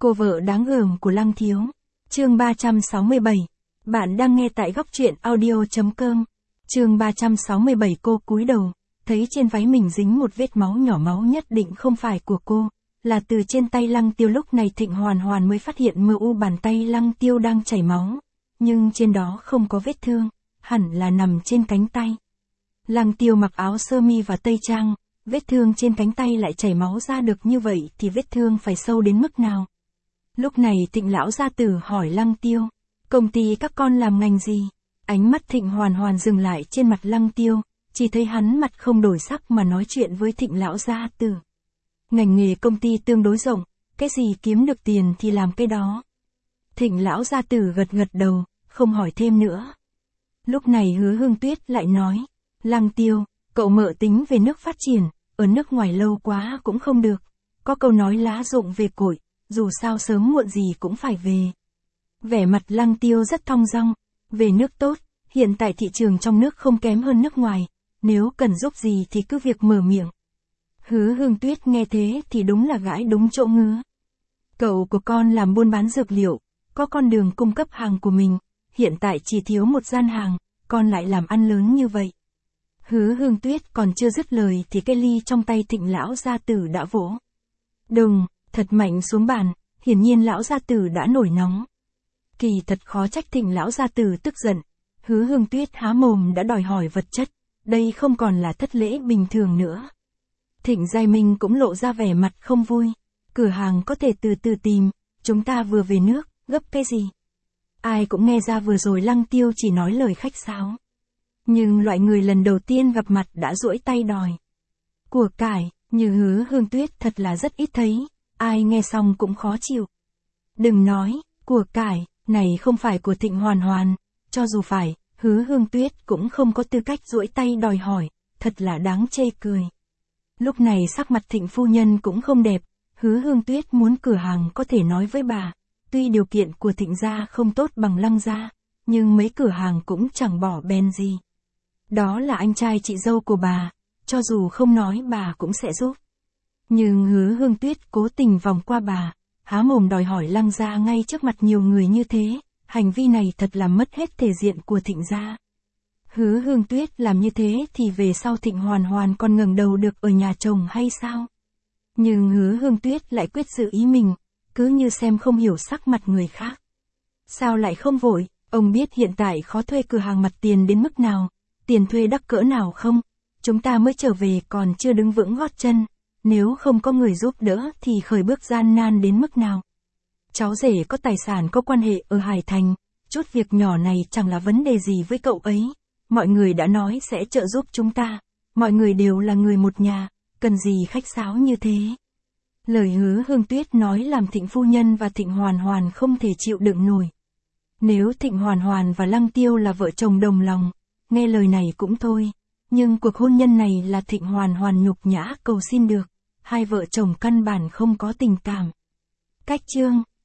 Cô vợ đáng gờm của Lăng Thiếu. Chương 367. Bạn đang nghe tại góc truyện audio.com. Chương 367. Cô cúi đầu, thấy trên váy mình dính một vết máu nhỏ, máu nhất định không phải của cô, là từ trên tay Lăng Tiêu. Lúc này Thịnh Hoàn Hoàn mới phát hiện mờ u bàn tay Lăng Tiêu đang chảy máu, nhưng trên đó không có vết thương, hẳn là nằm trên cánh tay. Lăng Tiêu mặc áo sơ mi và tây trang, vết thương trên cánh tay lại chảy máu ra được như vậy thì vết thương phải sâu đến mức nào? Lúc này Thịnh lão gia tử hỏi Lăng Tiêu, công ty các con làm ngành gì? Ánh mắt Thịnh Hoàn Hoàn dừng lại trên mặt Lăng Tiêu, chỉ thấy hắn mặt không đổi sắc mà nói chuyện với Thịnh lão gia tử. Ngành nghề công ty tương đối rộng, cái gì kiếm được tiền thì làm cái đó. Thịnh lão gia tử gật gật đầu, không hỏi thêm nữa. Lúc này Hứa Hương Tuyết lại nói, Lăng Tiêu, cậu mợ tính về nước phát triển, ở nước ngoài lâu quá cũng không được. Có câu nói lá rụng về cội, dù sao sớm muộn gì cũng phải về. Vẻ mặt Lăng Tiêu rất thong dong, về nước tốt, hiện tại thị trường trong nước không kém hơn nước ngoài, nếu cần giúp gì thì cứ việc mở miệng. Hứa Hương Tuyết nghe thế thì đúng là gãi đúng chỗ ngứa. Cậu của con làm buôn bán dược liệu, có con đường cung cấp hàng của mình, hiện tại chỉ thiếu một gian hàng, con lại làm ăn lớn như vậy. Hứa Hương Tuyết còn chưa dứt lời thì cái ly trong tay Thịnh lão gia tử đã vỗ đùng thật mạnh xuống bàn, hiển nhiên lão gia tử đã nổi nóng. Kỳ thật khó trách Thịnh lão gia tử tức giận. Hứa Hương Tuyết há mồm đã đòi hỏi vật chất, đây không còn là thất lễ bình thường nữa. Thịnh Giai Minh cũng lộ ra vẻ mặt không vui. Cửa hàng có thể từ từ tìm, chúng ta vừa về nước, gấp cái gì? Ai cũng nghe ra vừa rồi Lăng Tiêu chỉ nói lời khách sáo. Nhưng loại người lần đầu tiên gặp mặt đã duỗi tay đòi của cải, như Hứa Hương Tuyết thật là rất ít thấy, ai nghe xong cũng khó chịu. Đừng nói, của cải, này không phải của Thịnh Hoàn Hoàn, cho dù phải, Hứa Hương Tuyết cũng không có tư cách duỗi tay đòi hỏi, thật là đáng chê cười. Lúc này sắc mặt Thịnh phu nhân cũng không đẹp, Hứa Hương Tuyết muốn cửa hàng có thể nói với bà, tuy điều kiện của Thịnh gia không tốt bằng Lăng gia, nhưng mấy cửa hàng cũng chẳng bỏ bén gì. Đó là anh trai chị dâu của bà, cho dù không nói bà cũng sẽ giúp. Nhưng Hứa Hương Tuyết cố tình vòng qua bà, há mồm đòi hỏi Lăng gia ngay trước mặt nhiều người như thế, hành vi này thật là mất hết thể diện của Thịnh gia. Hứa Hương Tuyết làm như thế thì về sau Thịnh Hoàn Hoàn còn ngẩng đầu được ở nhà chồng hay sao? Nhưng Hứa Hương Tuyết lại quyết giữ ý mình, cứ như xem không hiểu sắc mặt người khác. Sao lại không vội, ông biết hiện tại khó thuê cửa hàng mặt tiền đến mức nào, tiền thuê đắt cỡ nào không? Chúng ta mới trở về còn chưa đứng vững gót chân, nếu không có người giúp đỡ thì khởi bước gian nan đến mức nào? Cháu rể có tài sản có quan hệ ở Hải Thành, chút việc nhỏ này chẳng là vấn đề gì với cậu ấy. Mọi người đã nói sẽ trợ giúp chúng ta, mọi người đều là người một nhà, cần gì khách sáo như thế. Lời Hứa Hương Tuyết nói làm Thịnh phu nhân và Thịnh Hoàn Hoàn không thể chịu đựng nổi. Nếu Thịnh Hoàn Hoàn và Lăng Tiêu là vợ chồng đồng lòng, nghe lời này cũng thôi, nhưng cuộc hôn nhân này là Thịnh Hoàn Hoàn nhục nhã cầu xin được, hai vợ chồng căn bản không có tình cảm. Cách chương